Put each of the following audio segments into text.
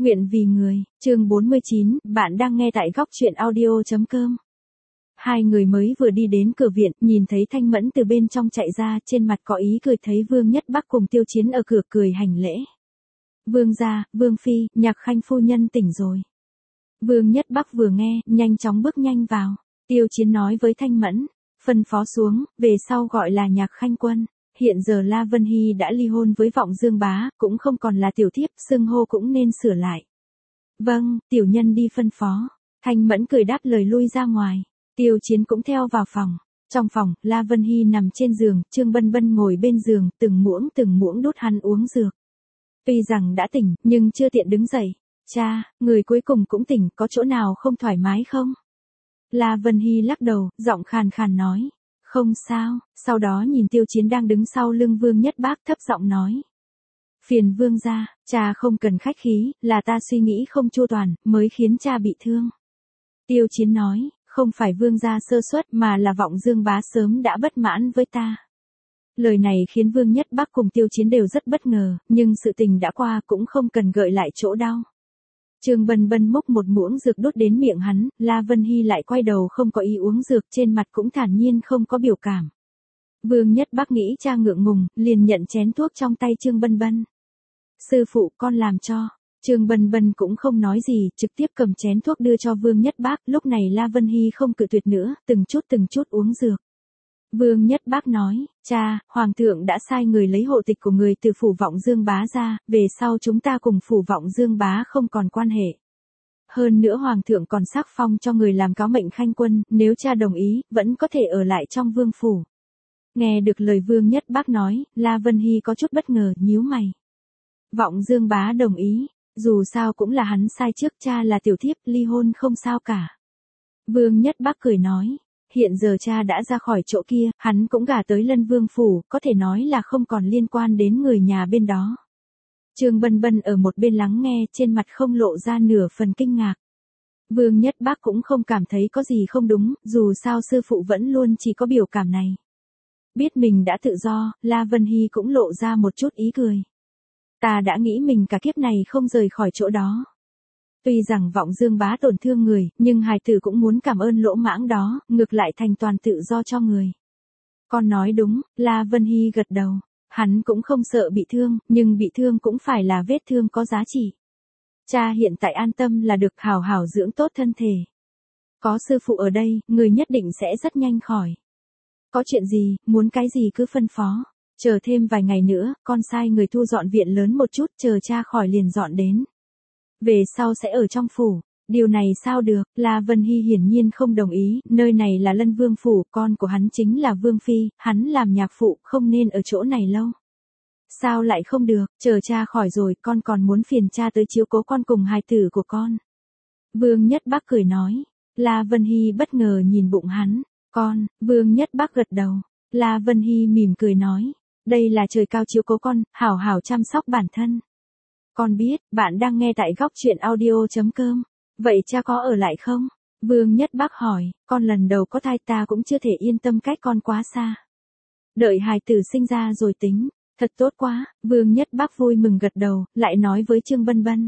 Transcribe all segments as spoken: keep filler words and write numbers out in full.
Nguyện vì người, chương bốn mươi chín, bạn đang nghe tại góc truyện audio chấm com. Hai người mới vừa đi đến cửa viện, nhìn thấy Thanh Mẫn từ bên trong chạy ra, trên mặt có ý cười, thấy Vương Nhất Bắc cùng Tiêu Chiến ở cửa cười hành lễ. Vương gia, Vương phi, Nhạc Khanh phu nhân tỉnh rồi. Vương Nhất Bắc vừa nghe, nhanh chóng bước nhanh vào. Tiêu Chiến nói với Thanh Mẫn, phân phó xuống, về sau gọi là Nhạc Khanh quân. Hiện giờ La Vân Hy đã ly hôn với Vọng Dương Bá, cũng không còn là tiểu thiếp, xưng hô cũng nên sửa lại. Vâng, tiểu nhân đi phân phó. Thanh Mẫn cười đáp lời lui ra ngoài. Tiêu Chiến cũng theo vào phòng. Trong phòng, La Vân Hy nằm trên giường, Trương Bân Bân ngồi bên giường, từng muỗng từng muỗng đút hắn uống dược. Tuy rằng đã tỉnh, nhưng chưa tiện đứng dậy. Cha, người cuối cùng cũng tỉnh, có chỗ nào không thoải mái không? La Vân Hy lắc đầu, giọng khàn khàn nói. Không sao, sau đó nhìn Tiêu Chiến đang đứng sau lưng Vương Nhất Bác thấp giọng nói. Phiền Vương gia, cha không cần khách khí, là ta suy nghĩ không chu toàn, mới khiến cha bị thương. Tiêu Chiến nói, không phải Vương gia sơ suất mà là Vọng Dương Bá sớm đã bất mãn với ta. Lời này khiến Vương Nhất Bác cùng Tiêu Chiến đều rất bất ngờ, nhưng sự tình đã qua cũng không cần gợi lại chỗ đau. Trương Bân Bân múc một muỗng dược đút đến miệng hắn, La Vân Hy lại quay đầu không có ý uống dược, trên mặt cũng thản nhiên không có biểu cảm. Vương Nhất Bác nghĩ cha ngượng ngùng, liền nhận chén thuốc trong tay Trương Bân Bân. Sư phụ, con làm cho. Trương Bân Bân cũng không nói gì, trực tiếp cầm chén thuốc đưa cho Vương Nhất Bác, lúc này La Vân Hy không cự tuyệt nữa, từng chút từng chút uống dược. Vương Nhất Bác nói, cha, Hoàng thượng đã sai người lấy hộ tịch của người từ phủ Vọng Dương Bá ra, về sau chúng ta cùng phủ Vọng Dương Bá không còn quan hệ. Hơn nữa Hoàng thượng còn sắc phong cho người làm cáo mệnh khanh quân, nếu cha đồng ý, vẫn có thể ở lại trong vương phủ. Nghe được lời Vương Nhất Bác nói, La Vân Hy có chút bất ngờ, nhíu mày. Vọng Dương Bá đồng ý, dù sao cũng là hắn sai trước, cha là tiểu thiếp, ly hôn không sao cả. Vương Nhất Bác cười nói. Hiện giờ cha đã ra khỏi chỗ kia, hắn cũng gả tới Lân Vương phủ, có thể nói là không còn liên quan đến người nhà bên đó. Trương Bân Bân ở một bên lắng nghe, trên mặt không lộ ra nửa phần kinh ngạc. Vương Nhất Bác cũng không cảm thấy có gì không đúng, dù sao sư phụ vẫn luôn chỉ có biểu cảm này. Biết mình đã tự do, La Vân Hy cũng lộ ra một chút ý cười. Ta đã nghĩ mình cả kiếp này không rời khỏi chỗ đó. Tuy rằng Vọng Dương Bá tổn thương người, nhưng hài tử cũng muốn cảm ơn lỗ mãng đó, ngược lại thành toàn tự do cho người. Con nói đúng, La Vân Hy gật đầu. Hắn cũng không sợ bị thương, nhưng bị thương cũng phải là vết thương có giá trị. Cha hiện tại an tâm là được, hảo hảo dưỡng tốt thân thể. Có sư phụ ở đây, người nhất định sẽ rất nhanh khỏi. Có chuyện gì, muốn cái gì cứ phân phó. Chờ thêm vài ngày nữa, con sai người thu dọn viện lớn một chút, chờ cha khỏi liền dọn đến. Về sau sẽ ở trong phủ. Điều này sao được, La Vân Hy hiển nhiên không đồng ý, nơi này là Lân Vương phủ, con của hắn chính là Vương Phi, hắn làm nhạc phụ, không nên ở chỗ này lâu. Sao lại không được, chờ cha khỏi rồi, con còn muốn phiền cha tới chiếu cố con cùng hài tử của con. Vương Nhất Bác cười nói. La Vân Hy bất ngờ nhìn bụng hắn. Con, Vương Nhất Bác gật đầu. La Vân Hy mỉm cười nói. Đây là trời cao chiếu cố con, hảo hảo chăm sóc bản thân. Con biết, bạn đang nghe tại góc truyện audio chấm com. Vậy cha có ở lại không? Vương Nhất Bác hỏi, con lần đầu có thai ta cũng chưa thể yên tâm cách con quá xa. Đợi hài tử sinh ra rồi tính, thật tốt quá, Vương Nhất Bác vui mừng gật đầu, lại nói với Trương Bân Bân.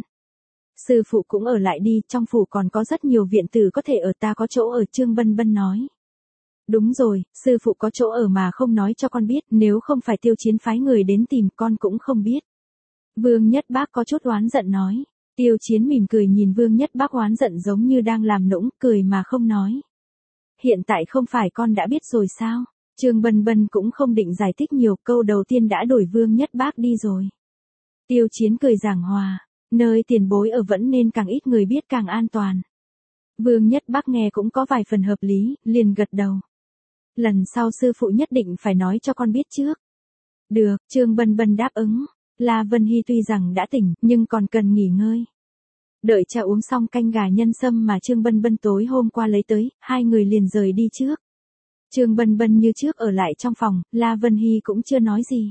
Sư phụ cũng ở lại đi, trong phủ còn có rất nhiều viện tử có thể ở, ta có chỗ ở, Trương Bân Bân nói. Đúng rồi, sư phụ có chỗ ở mà không nói cho con biết, nếu không phải Tiêu Chiến phái người đến tìm con cũng không biết. Vương Nhất Bác có chút oán giận nói. Tiêu Chiến mỉm cười nhìn Vương Nhất Bác oán giận giống như đang làm nũng, cười mà không nói. Hiện tại không phải con đã biết rồi sao? Trương Bân Bân cũng không định giải thích nhiều, câu đầu tiên đã đuổi Vương Nhất Bác đi rồi. Tiêu Chiến cười giảng hòa, nơi tiền bối ở vẫn nên càng ít người biết càng an toàn. Vương Nhất Bác nghe cũng có vài phần hợp lý, liền gật đầu. Lần sau sư phụ nhất định phải nói cho con biết trước. Được, Trương Bân Bân đáp ứng. La Vân Hy tuy rằng đã tỉnh, nhưng còn cần nghỉ ngơi. Đợi cha uống xong canh gà nhân sâm mà Trương Bân Bân tối hôm qua lấy tới, hai người liền rời đi trước. Trương Bân Bân như trước ở lại trong phòng, La Vân Hy cũng chưa nói gì.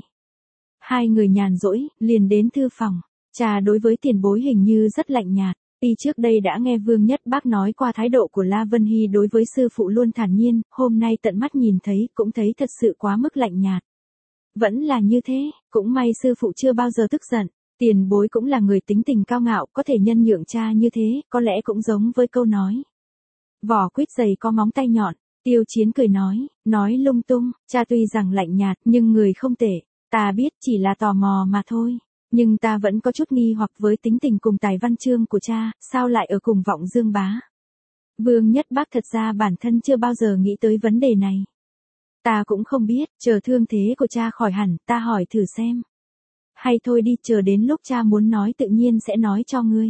Hai người nhàn rỗi, liền đến thư phòng. Cha đối với tiền bối hình như rất lạnh nhạt. Tuy trước đây đã nghe Vương Nhất Bác nói qua thái độ của La Vân Hy đối với sư phụ luôn thản nhiên, hôm nay tận mắt nhìn thấy, cũng thấy thật sự quá mức lạnh nhạt. Vẫn là như thế, cũng may sư phụ chưa bao giờ tức giận. Tiền bối cũng là người tính tình cao ngạo, có thể nhân nhượng cha như thế, có lẽ cũng giống với câu nói. Vỏ quýt dày có móng tay nhọn, Tiêu Chiến cười nói, nói lung tung, cha tuy rằng lạnh nhạt, nhưng người không tệ, ta biết chỉ là tò mò mà thôi. Nhưng ta vẫn có chút nghi hoặc với tính tình cùng tài văn chương của cha, sao lại ở cùng Vọng Dương bá. Vương Nhất Bác thật ra bản thân chưa bao giờ nghĩ tới vấn đề này. Ta cũng không biết, chờ thương thế của cha khỏi hẳn, ta hỏi thử xem. Hay thôi đi, chờ đến lúc cha muốn nói tự nhiên sẽ nói cho ngươi.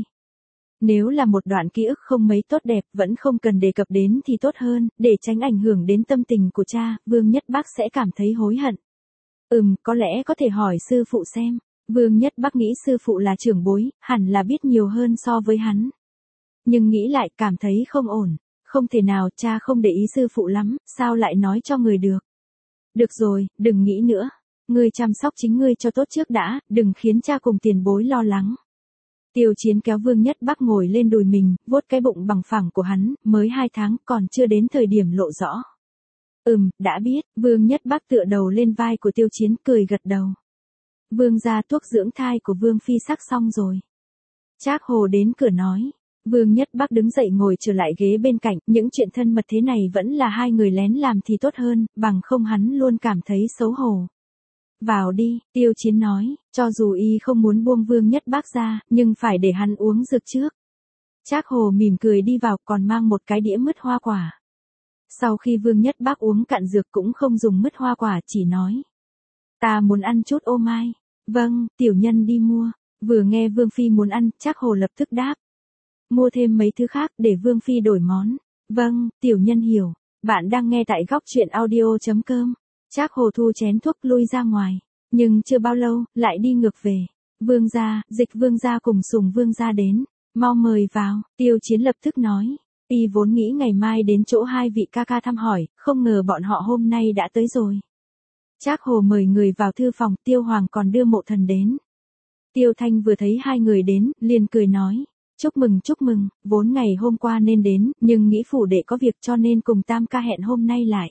Nếu là một đoạn ký ức không mấy tốt đẹp, vẫn không cần đề cập đến thì tốt hơn, để tránh ảnh hưởng đến tâm tình của cha, Vương Nhất Bác sẽ cảm thấy hối hận. Ừm, có lẽ có thể hỏi sư phụ xem. Vương Nhất Bác nghĩ sư phụ là trưởng bối, hẳn là biết nhiều hơn so với hắn. Nhưng nghĩ lại cảm thấy không ổn. Không thể nào, cha không để ý sư phụ lắm, sao lại nói cho người được. Được rồi, đừng nghĩ nữa. Ngươi chăm sóc chính ngươi cho tốt trước đã, đừng khiến cha cùng tiền bối lo lắng. Tiêu Chiến kéo Vương Nhất Bác ngồi lên đùi mình, vuốt cái bụng bằng phẳng của hắn, mới hai tháng, còn chưa đến thời điểm lộ rõ. Ừm, đã biết, Vương Nhất Bác tựa đầu lên vai của Tiêu Chiến, cười gật đầu. Vương gia thuốc dưỡng thai của Vương Phi sắc xong rồi. Trác Hồ đến cửa nói. Vương Nhất Bác đứng dậy ngồi trở lại ghế bên cạnh, những chuyện thân mật thế này vẫn là hai người lén làm thì tốt hơn, bằng không hắn luôn cảm thấy xấu hổ. Vào đi, Tiêu Chiến nói, cho dù y không muốn buông Vương Nhất Bác ra, nhưng phải để hắn uống dược trước. Trác Hồ mỉm cười đi vào, còn mang một cái đĩa mứt hoa quả. Sau khi Vương Nhất Bác uống cạn dược cũng không dùng mứt hoa quả, chỉ nói. Ta muốn ăn chút ô mai. Vâng, tiểu nhân đi mua. Vừa nghe Vương Phi muốn ăn, Trác Hồ lập tức đáp. Mua thêm mấy thứ khác để Vương Phi đổi món. Vâng, tiểu nhân hiểu. Bạn đang nghe tại góc truyện audio.com. Trác Hồ thu chén thuốc lui ra ngoài. Nhưng chưa bao lâu, lại đi ngược về. Vương gia, Dịch Vương gia cùng Sùng Vương gia đến. Mau mời vào, Tiêu Chiến lập tức nói. Y vốn nghĩ ngày mai đến chỗ hai vị ca ca thăm hỏi, không ngờ bọn họ hôm nay đã tới rồi. Trác Hồ mời người vào thư phòng, Tiêu Hoàng còn đưa Mộ Thần đến. Tiêu Thanh vừa thấy hai người đến, liền cười nói. Chúc mừng chúc mừng, vốn ngày hôm qua nên đến, nhưng nghĩ phủ đệ có việc cho nên cùng Tam ca hẹn hôm nay lại.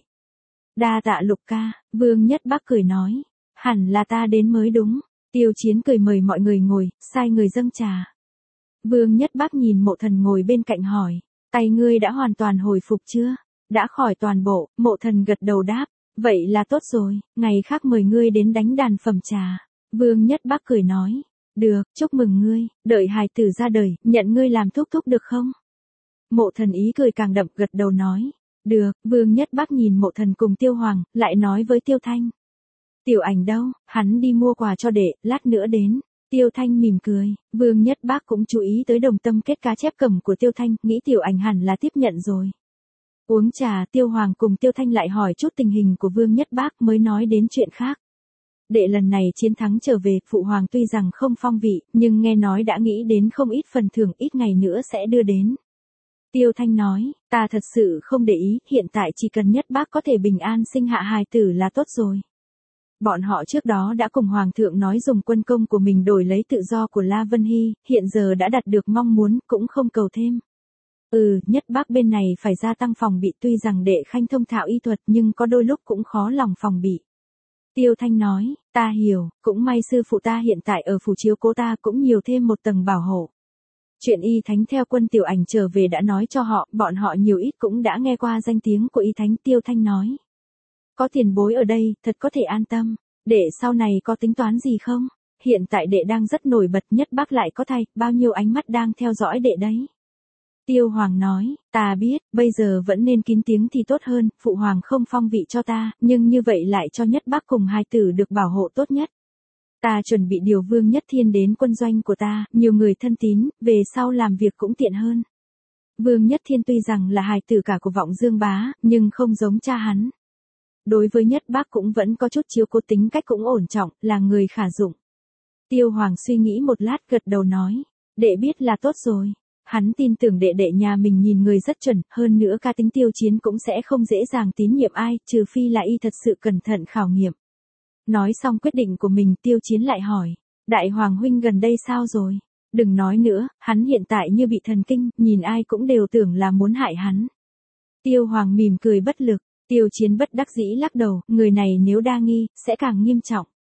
Đa tạ Lục ca, Vương Nhất Bác cười nói. Hẳn là ta đến mới đúng. Tiêu Chiến cười mời mọi người ngồi, sai người dâng trà. Vương Nhất Bác nhìn Mộ Thần ngồi bên cạnh hỏi. Tay ngươi đã hoàn toàn hồi phục chưa? Đã khỏi toàn bộ, Mộ Thần gật đầu đáp. Vậy là tốt rồi, ngày khác mời ngươi đến đánh đàn phẩm trà. Vương Nhất Bác cười nói. Được, chúc mừng ngươi, đợi hài tử ra đời, nhận ngươi làm thúc thúc được không? Mộ Thần ý cười càng đậm, gật đầu nói. Được, Vương Nhất Bác nhìn Mộ Thần cùng Tiêu Hoàng, lại nói với Tiêu Thanh. Tiểu Ảnh đâu, hắn đi mua quà cho đệ, lát nữa đến. Tiêu Thanh mỉm cười, Vương Nhất Bác cũng chú ý tới đồng tâm kết cá chép cầm của Tiêu Thanh, nghĩ Tiểu Ảnh hẳn là tiếp nhận rồi. Uống trà, Tiêu Hoàng cùng Tiêu Thanh lại hỏi chút tình hình của Vương Nhất Bác mới nói đến chuyện khác. Đệ lần này chiến thắng trở về, Phụ Hoàng tuy rằng không phong vị, nhưng nghe nói đã nghĩ đến không ít phần thưởng, ít ngày nữa sẽ đưa đến. Tiêu Thanh nói, ta thật sự không để ý, hiện tại chỉ cần Nhất Bác có thể bình an sinh hạ hài tử là tốt rồi. Bọn họ trước đó đã cùng Hoàng thượng nói dùng quân công của mình đổi lấy tự do của La Vân Hy, hiện giờ đã đạt được mong muốn, cũng không cầu thêm. Ừ, Nhất Bác bên này phải gia tăng phòng bị, tuy rằng đệ khanh thông thạo y thuật nhưng có đôi lúc cũng khó lòng phòng bị. Tiêu Thanh nói, ta hiểu, cũng may sư phụ ta hiện tại ở phủ chiếu cố ta cũng nhiều thêm một tầng bảo hộ. Chuyện Y Thánh theo quân Tiểu Ảnh trở về đã nói cho họ, bọn họ nhiều ít cũng đã nghe qua danh tiếng của Y Thánh. Tiêu Thanh nói. Có tiền bối ở đây, thật có thể an tâm. Đệ sau này có tính toán gì không? Hiện tại đệ đang rất nổi bật, Nhất Bác lại có thai, bao nhiêu ánh mắt đang theo dõi đệ đấy. Tiêu Hoàng nói, ta biết, bây giờ vẫn nên kín tiếng thì tốt hơn, Phụ Hoàng không phong vị cho ta, nhưng như vậy lại cho Nhất Bác cùng hài tử được bảo hộ tốt nhất. Ta chuẩn bị điều Vương Nhất Thiên đến quân doanh của ta, nhiều người thân tín, về sau làm việc cũng tiện hơn. Vương Nhất Thiên tuy rằng là hài tử cả của Vọng Dương bá, nhưng không giống cha hắn. Đối với Nhất Bác cũng vẫn có chút chiếu cố, tính cách cũng ổn trọng, là người khả dụng. Tiêu Hoàng suy nghĩ một lát, gật đầu nói, đệ biết là tốt rồi. Hắn tin tưởng đệ đệ nhà mình nhìn người rất chuẩn, hơn nữa ca tính Tiêu Chiến cũng sẽ không dễ dàng tín nhiệm ai, trừ phi là y thật sự cẩn thận khảo nghiệm. Nói xong quyết định của mình, Tiêu Chiến lại hỏi, Đại Hoàng huynh gần đây sao rồi? Đừng nói nữa, hắn hiện tại như bị thần kinh, nhìn ai cũng đều tưởng là muốn hại hắn. Tiêu Hoàng mỉm cười bất lực, Tiêu Chiến bất đắc dĩ lắc đầu, người này nếu đa nghi, sẽ càng nghiêm trọng.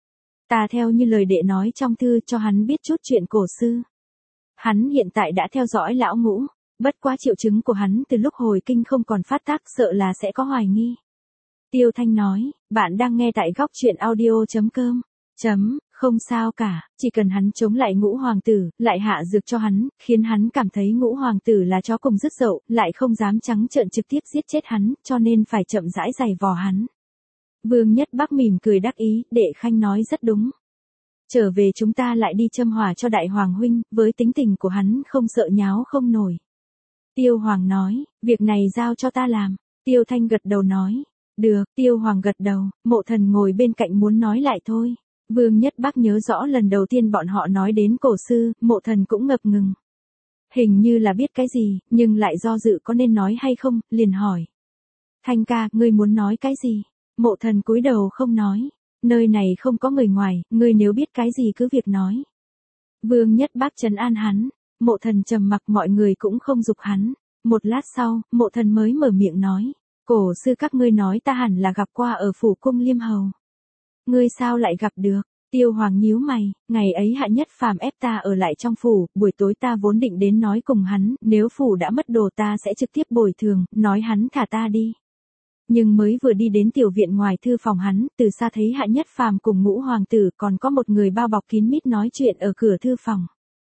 Ta theo như lời đệ nói trong thư cho hắn biết chút chuyện cổ sư. Hắn hiện tại đã theo dõi lão Ngũ, bất quá triệu chứng của hắn từ lúc hồi kinh không còn phát tác, sợ là sẽ có hoài nghi. Tiêu Thanh nói, bạn đang nghe tại góc truyện audio.com. Chấm, không sao cả, chỉ cần hắn chống lại Ngũ hoàng tử, lại hạ dược cho hắn, khiến hắn cảm thấy Ngũ hoàng tử là chó cùng dứt dậu, lại không dám trắng trợn trực tiếp giết chết hắn, cho nên phải chậm rãi giày vò hắn. Vương Nhất Bắc mỉm cười đắc ý, Đệ Khanh nói rất đúng. Trở về chúng ta lại đi châm hỏa cho đại hoàng huynh, với tính tình của hắn không sợ nháo không nổi. Tiêu Hoàng nói, việc này giao cho ta làm. Tiêu Thanh gật đầu nói, được. Tiêu Hoàng gật đầu, Mộ Thần ngồi bên cạnh muốn nói lại thôi. Vương Nhất Bắc nhớ rõ lần đầu tiên bọn họ nói đến cổ sư, Mộ Thần cũng ngập ngừng. Hình như là biết cái gì, nhưng lại do dự có nên nói hay không, liền hỏi. Thanh ca, ngươi muốn nói cái gì? Mộ Thần cúi đầu không nói. Nơi này không có người ngoài, ngươi nếu biết cái gì cứ việc nói. Vương Nhất Bắc trấn an hắn. Mộ Thần trầm mặc, mọi người cũng không giục hắn. Một lát sau, Mộ Thần mới mở miệng nói. Cổ sư các ngươi nói ta hẳn là gặp qua ở phủ cung Liêm Hầu. Ngươi sao lại gặp được? Tiêu Hoàng nhíu mày, ngày ấy Hạ Nhất Phàm ép ta ở lại trong phủ, buổi tối ta vốn định đến nói cùng hắn, nếu phủ đã mất đồ ta sẽ trực tiếp bồi thường, nói hắn thả ta đi. Nhưng mới vừa đi đến tiểu viện ngoài thư phòng hắn, từ xa thấy Hạ Nhất Phàm cùng Ngũ hoàng tử, còn có một người bao bọc kín mít nói chuyện ở cửa thư phòng.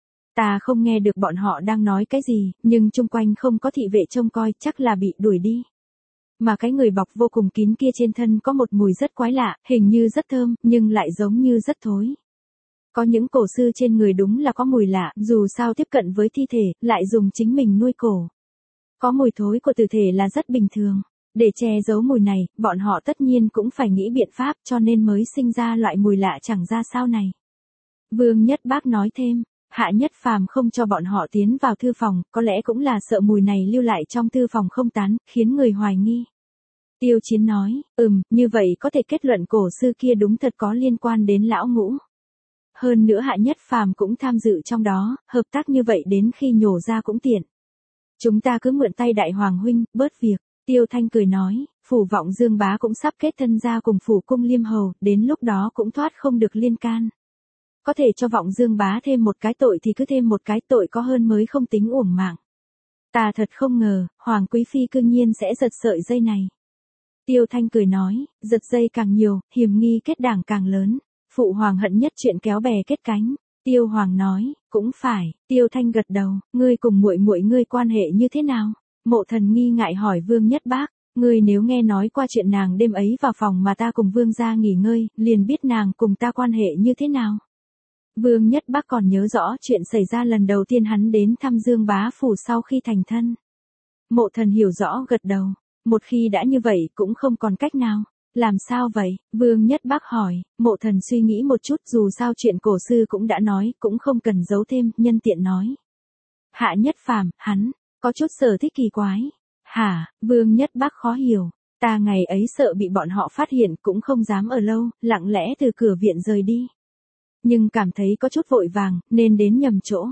Ta không nghe được bọn họ đang nói cái gì, nhưng chung quanh không có thị vệ trông coi, chắc là bị đuổi đi. Mà cái người bọc vô cùng kín kia trên thân có một mùi rất quái lạ, hình như rất thơm, nhưng lại giống như rất thối. Có những cổ sư trên người đúng là có mùi lạ, dù sao tiếp cận với thi thể, lại dùng chính mình nuôi cổ. Có mùi thối của tử thể là rất bình thường. Để che giấu mùi này, bọn họ tất nhiên cũng phải nghĩ biện pháp, cho nên mới sinh ra loại mùi lạ chẳng ra sao này. Vương Nhất Bác nói thêm, Hạ Nhất Phàm không cho bọn họ tiến vào thư phòng, có lẽ cũng là sợ mùi này lưu lại trong thư phòng không tán, khiến người hoài nghi. Tiêu Chiến nói, ừm, như vậy có thể kết luận cổ sư kia đúng thật có liên quan đến lão Ngũ. Hơn nữa Hạ Nhất Phàm cũng tham dự trong đó, hợp tác như vậy đến khi nhổ ra cũng tiện. Chúng ta cứ mượn tay đại hoàng huynh, bớt việc. Tiêu Thanh cười nói, phủ Vọng Dương Bá cũng sắp kết thân ra cùng phủ cung Liêm Hầu, đến lúc đó cũng thoát không được liên can. Có thể cho Vọng Dương Bá thêm một cái tội thì cứ thêm một cái tội có hơn mới không tính uổng mạng. Ta thật không ngờ, Hoàng Quý Phi cương nhiên sẽ giật sợi dây này. Tiêu Thanh cười nói, giật dây càng nhiều, hiểm nghi kết đảng càng lớn. Phụ Hoàng hận nhất chuyện kéo bè kết cánh. Tiêu Hoàng nói, cũng phải. Tiêu Thanh gật đầu, ngươi cùng muội muội ngươi quan hệ như thế nào? Mộ Thần nghi ngại hỏi Vương Nhất Bác, ngươi nếu nghe nói qua chuyện nàng đêm ấy vào phòng mà ta cùng Vương gia nghỉ ngơi, liền biết nàng cùng ta quan hệ như thế nào. Vương Nhất Bác còn nhớ rõ chuyện xảy ra lần đầu tiên hắn đến thăm Dương Bá phủ sau khi thành thân. Mộ Thần hiểu rõ gật đầu, một khi đã như vậy cũng không còn cách nào. Làm sao vậy? Vương Nhất Bác hỏi. Mộ Thần suy nghĩ một chút, dù sao chuyện cổ sư cũng đã nói, cũng không cần giấu thêm, nhân tiện nói. Hạ Nhất Phàm, hắn có chút sở thích kỳ quái. Hả? Vương Nhất Bác khó hiểu. Ta ngày ấy sợ bị bọn họ phát hiện, cũng không dám ở lâu, lặng lẽ từ cửa viện rời đi. Nhưng cảm thấy có chút vội vàng, nên đến nhầm chỗ.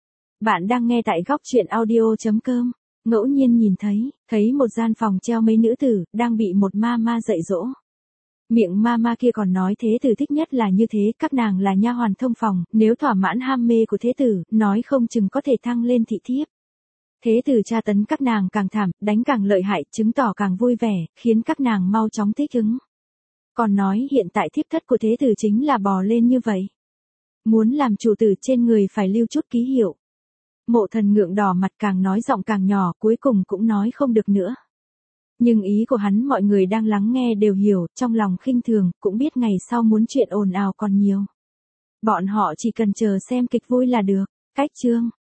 Bạn đang nghe tại góc truyện audio.com. Ngẫu nhiên nhìn thấy, thấy một gian phòng treo mấy nữ tử, đang bị một ma ma dạy dỗ. Miệng ma ma kia còn nói thế tử thích nhất là như thế, các nàng là nha hoàn thông phòng, nếu thỏa mãn ham mê của thế tử, nói không chừng có thể thăng lên thị thiếp. Thế tử tra tấn các nàng càng thảm, đánh càng lợi hại, chứng tỏ càng vui vẻ, khiến các nàng mau chóng thích ứng. Còn nói hiện tại thiếp thất của thế tử chính là bò lên như vậy. Muốn làm chủ tử trên người phải lưu chút ký hiệu. Mộ Thần ngượng đỏ mặt, càng nói giọng càng nhỏ, cuối cùng cũng nói không được nữa. Nhưng ý của hắn mọi người đang lắng nghe đều hiểu, trong lòng khinh thường, cũng biết ngày sau muốn chuyện ồn ào còn nhiều. Bọn họ chỉ cần chờ xem kịch vui là được. Cách chương